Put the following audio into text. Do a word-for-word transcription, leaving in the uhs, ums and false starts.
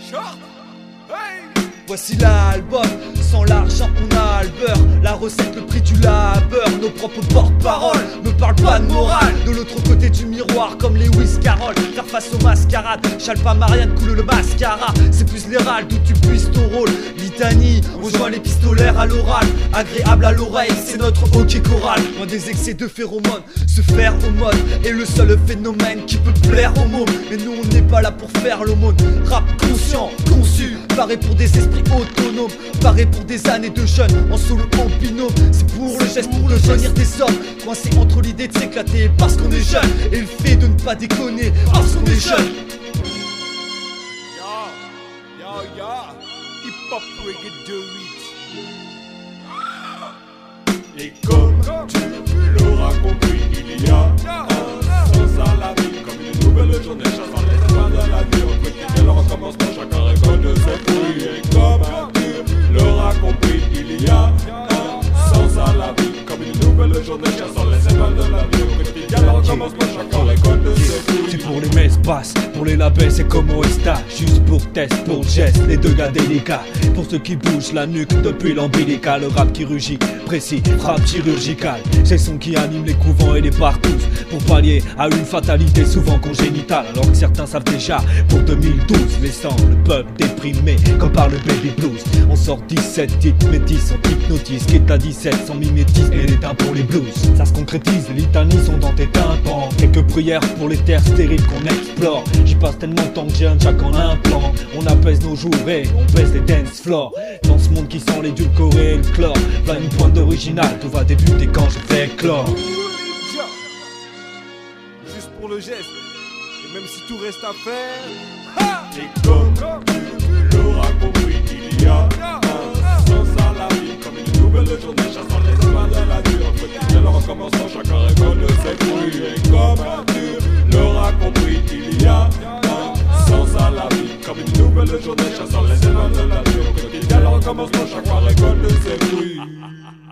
Voici l'album, sans l'argent on a le beurre. La recette, le prix du labeur. Nos propres porte-paroles me parlent pas de morale. De l'autre côté du miroir comme Lewis Carroll. Faire face aux mascarades, Chalpa Marianne coule le mascara. C'est plus l'héralde d'où tu puisses ton rôle. Litanie, on joint les pistolaires à l'oral. Agréable à l'oreille, c'est notre hockey choral. Loin des excès de phéromones, se faire au mode est le seul phénomène qui peut plaire aux mômes. Mais nous on n'est pas là pour faire l'aumône. Rap conscient, conçu, paré pour des esprits autonomes, paré pour des années de jeunes, en solo, en binôme. C'est pour le geste, pour le venir des hommes, coincé entre l'idée de s'éclater parce qu'on est jeune et le fait de ne pas déconner parce qu'on est jeune. Ya, ya, ya, hip hop reggae do it. Et comme tu l'auras compris, il y a un sens à la vie, comme une nouvelle journée chassant les étoiles de la nuit. On peut quitter le recommencement, chacun récolte de ses fruits. Et comme tu l'auras compris, il y a un sens à la vie, comme une nouvelle journée chassant les étoiles de la nuit. On peut quitter le recommencement, chacun récolte de ses fruits. C'est pour les messes basses, pour les labels c'est comme Oesta. Juste pour test, pour geste, les deux gars délicats. Pour ceux qui bougent la nuque depuis l'ombilical. Le rap qui rugit, précis, frappe chirurgicale. C'est le son qui anime les couvents et les parcours. Pour pallier à une fatalité souvent congénitale. Alors que certains savent déjà pour deux mille douze, laissant le peuple déprimé comme par le baby blues. On sort dix-sept titres, mais dix on hypnotise. Quitte à dix-sept sans mimétisme et l'éteint pour les blues. Ça se concrétise, les litanies sont dans tes tympans. Quelques prières pour les terres stériles qu'on explore. J'y passe tellement de temps que j'ai un jack en implant. On apaise nos jours et on baisse les dance floors. Dans ce monde qui sent l'édulcoré et le chlore. Plein une pointe d'original, tout va débuter quand je vais clore. Juste pour le geste, et même si tout reste à faire. Ha! Et comme tu l'auras compris, il y a un sens à la vie, comme une nouvelle journée chassant les étoiles de la nuit. On peut quitter le recommencement, chacun récolte de ses fruits. Et comme tu l'auras compris, il y a un sens à la vie, comme une nouvelle journée chassant les étoiles de la nuit. On peut quitter le recommencement, chacun récolte de ses fruits.